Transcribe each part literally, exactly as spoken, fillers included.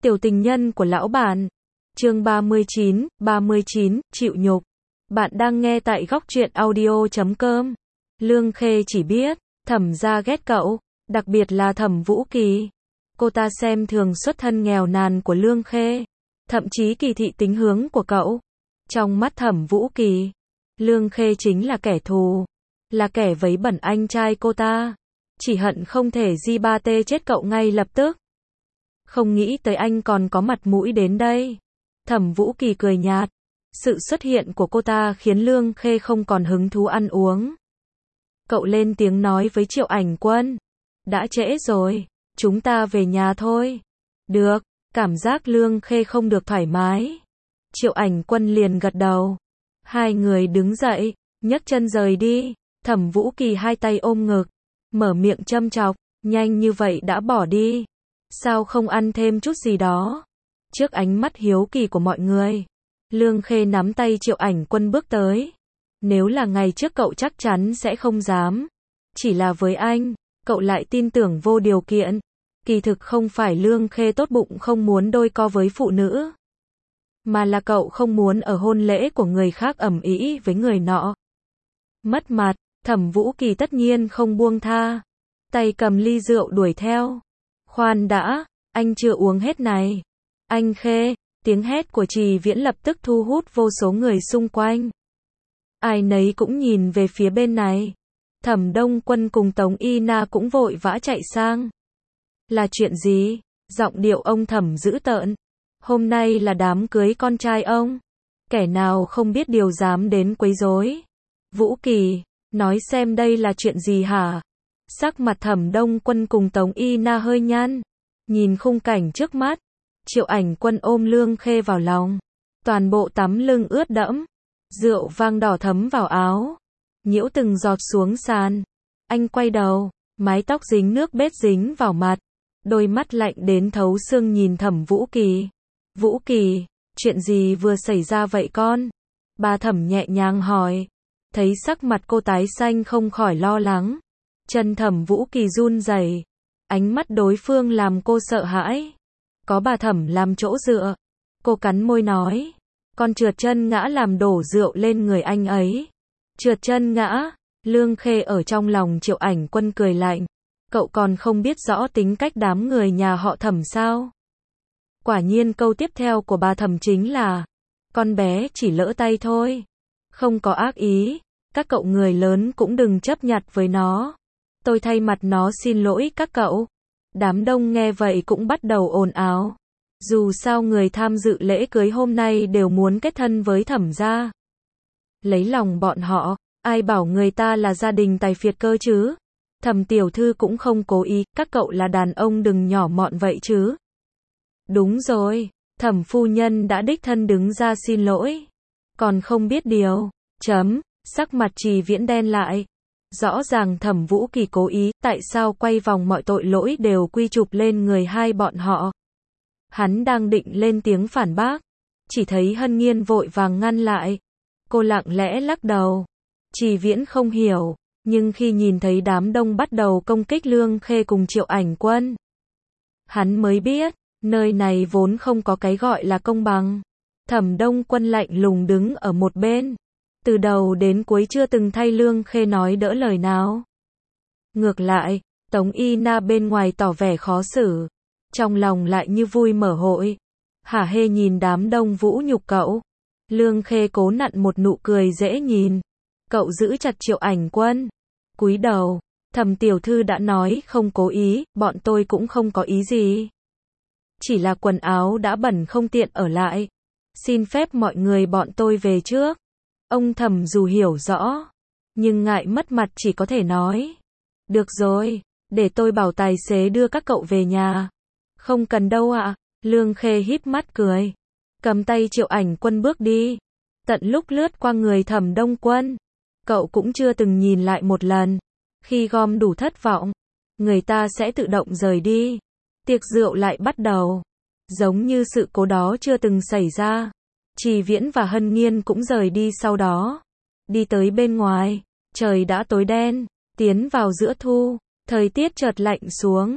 Tiểu tình nhân của lão bản. Chương ba mươi chín, ba mươi chín, chịu nhục. Bạn đang nghe tại góc truyện audio chấm com. Lương Khê chỉ biết, Thẩm gia ghét cậu, đặc biệt là Thẩm Vũ Kỳ. Cô ta xem thường xuất thân nghèo nàn của Lương Khê, thậm chí kỳ thị tính hướng của cậu. Trong mắt Thẩm Vũ Kỳ, Lương Khê chính là kẻ thù, là kẻ vấy bẩn anh trai cô ta. Chỉ hận không thể di ba tê chết cậu ngay lập tức. Không nghĩ tới anh còn có mặt mũi đến đây. Thẩm Vũ Kỳ cười nhạt. Sự xuất hiện của cô ta khiến Lương Khê không còn hứng thú ăn uống. Cậu lên tiếng nói với Triệu Ảnh Quân. Đã trễ rồi, chúng ta về nhà thôi. Được, cảm giác Lương Khê không được thoải mái. Triệu Ảnh Quân liền gật đầu. Hai người đứng dậy, nhấc chân rời đi. Thẩm Vũ Kỳ hai tay ôm ngực, mở miệng châm chọc, nhanh như vậy đã bỏ đi. Sao không ăn thêm chút gì đó? Trước ánh mắt hiếu kỳ của mọi người, Lương Khê nắm tay Triệu Ảnh Quân bước tới. Nếu là ngày trước cậu chắc chắn sẽ không dám. Chỉ là với anh, cậu lại tin tưởng vô điều kiện. Kỳ thực không phải Lương Khê tốt bụng không muốn đôi co với phụ nữ, mà là cậu không muốn ở hôn lễ của người khác ầm ĩ với người nọ. Mất mặt, Thẩm Vũ Kỳ tất nhiên không buông tha. Tay cầm ly rượu đuổi theo. Khoan đã, anh chưa uống hết này. Anh Khê, tiếng hét của Trì Viễn lập tức thu hút vô số người xung quanh. Ai nấy cũng nhìn về phía bên này. Thẩm Đông Quân cùng Tống Y Na cũng vội vã chạy sang. Là chuyện gì? Giọng điệu ông Thẩm dữ tợn. Hôm nay là đám cưới con trai ông. Kẻ nào không biết điều dám đến quấy rối? Vũ Kỳ, nói xem đây là chuyện gì hả? Sắc mặt Thẩm Đông Quân cùng Tống Y Na hơi nhăn. Nhìn khung cảnh trước mắt, Triệu Ảnh Quân ôm Lương Khê vào lòng. Toàn bộ tắm lưng ướt đẫm. Rượu vang đỏ thấm vào áo, nhiễu từng giọt xuống sàn. Anh quay đầu, mái tóc dính nước bết dính vào mặt. Đôi mắt lạnh đến thấu xương nhìn Thẩm Vũ Kỳ. Vũ Kỳ, chuyện gì vừa xảy ra vậy con? Bà Thẩm nhẹ nhàng hỏi. Thấy sắc mặt cô tái xanh không khỏi lo lắng. Chân Thẩm Vũ Kỳ run rẩy. Ánh mắt đối phương làm cô sợ hãi. Có bà Thẩm làm chỗ dựa. Cô cắn môi nói. Con trượt chân ngã làm đổ rượu lên người anh ấy. Trượt chân ngã. Lương Khê ở trong lòng Triệu Ảnh Quân cười lạnh. Cậu còn không biết rõ tính cách đám người nhà họ Thẩm sao? Quả nhiên câu tiếp theo của bà Thẩm chính là. Con bé chỉ lỡ tay thôi. Không có ác ý. Các cậu người lớn cũng đừng chấp nhặt với nó. Tôi thay mặt nó xin lỗi các cậu. Đám đông nghe vậy cũng bắt đầu ồn ào. Dù sao người tham dự lễ cưới hôm nay đều muốn kết thân với Thẩm gia. Lấy lòng bọn họ, ai bảo người ta là gia đình tài phiệt cơ chứ? Thẩm tiểu thư cũng không cố ý, các cậu là đàn ông đừng nhỏ mọn vậy chứ. Đúng rồi, Thẩm phu nhân đã đích thân đứng ra xin lỗi. Còn không biết điều. Chấm, sắc mặt Trì Viễn đen lại. Rõ ràng Thẩm Vũ Kỳ cố ý, tại sao quay vòng mọi tội lỗi đều quy chụp lên người hai bọn họ? Hắn đang định lên tiếng phản bác, chỉ thấy Hân Nghiên vội vàng ngăn lại. Cô lặng lẽ lắc đầu. Trì Viễn không hiểu, nhưng khi nhìn thấy đám đông bắt đầu công kích Lương Khê cùng Triệu Ảnh Quân, hắn mới biết, nơi này vốn không có cái gọi là công bằng. Thẩm Đông Quân lạnh lùng đứng ở một bên. Từ đầu đến cuối chưa từng thay Lương Khê nói đỡ lời nào. Ngược lại, Tống Y Na bên ngoài tỏ vẻ khó xử. Trong lòng lại như vui mở hội. Hả hê nhìn đám đông vũ nhục cậu. Lương Khê cố nặn một nụ cười dễ nhìn. Cậu giữ chặt Triệu Ảnh Quân. Cúi đầu. Thẩm tiểu thư đã nói không cố ý, bọn tôi cũng không có ý gì. Chỉ là quần áo đã bẩn không tiện ở lại. Xin phép mọi người bọn tôi về trước. Ông Thẩm dù hiểu rõ, nhưng ngại mất mặt chỉ có thể nói. Được rồi, để tôi bảo tài xế đưa các cậu về nhà. Không cần đâu ạ. À. Lương Khê híp mắt cười. Cầm tay Triệu Ảnh Quân bước đi. Tận lúc lướt qua người Thẩm Đông Quân, cậu cũng chưa từng nhìn lại một lần. Khi gom đủ thất vọng, người ta sẽ tự động rời đi. Tiệc rượu lại bắt đầu. Giống như sự cố đó chưa từng xảy ra. Trì Viễn và Hân Nghiên cũng rời đi sau đó. Đi tới bên ngoài, trời đã tối đen, tiến vào giữa thu, thời tiết chợt lạnh xuống.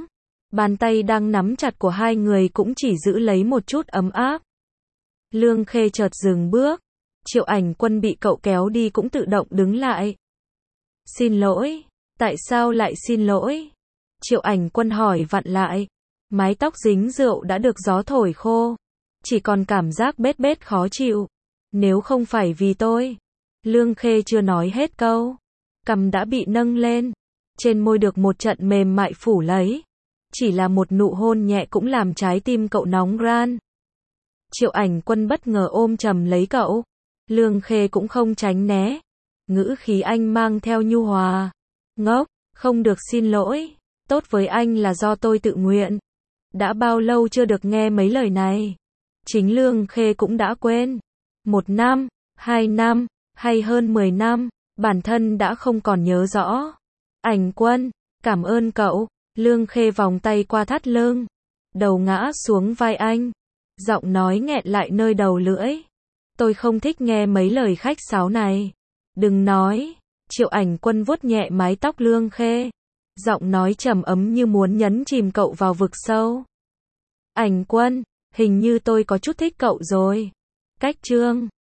Bàn tay đang nắm chặt của hai người cũng chỉ giữ lấy một chút ấm áp. Lương Khê chợt dừng bước. Triệu Ảnh Quân bị cậu kéo đi cũng tự động đứng lại. Xin lỗi. Tại sao lại xin lỗi? Triệu Ảnh Quân hỏi vặn lại. Mái tóc dính rượu đã được gió thổi khô. Chỉ còn cảm giác bết bết khó chịu. Nếu không phải vì tôi. Lương Khê chưa nói hết câu. Cằm đã bị nâng lên. Trên môi được một trận mềm mại phủ lấy. Chỉ là một nụ hôn nhẹ cũng làm trái tim cậu nóng ran. Triệu Ảnh Quân bất ngờ ôm chầm lấy cậu. Lương Khê cũng không tránh né. Ngữ khí anh mang theo nhu hòa. Ngốc, không được xin lỗi. Tốt với anh là do tôi tự nguyện. Đã bao lâu chưa được nghe mấy lời này. Chính Lương Khê cũng đã quên. Một năm, hai năm, hay hơn mười năm, bản thân đã không còn nhớ rõ. Ảnh Quân, cảm ơn cậu. Lương Khê vòng tay qua thắt lưng. Đầu ngã xuống vai anh. Giọng nói nghẹn lại nơi đầu lưỡi. Tôi không thích nghe mấy lời khách sáo này. Đừng nói. Triệu Ảnh Quân vuốt nhẹ mái tóc Lương Khê. Giọng nói trầm ấm như muốn nhấn chìm cậu vào vực sâu. Ảnh Quân, hình như tôi có chút thích cậu rồi. Cách chương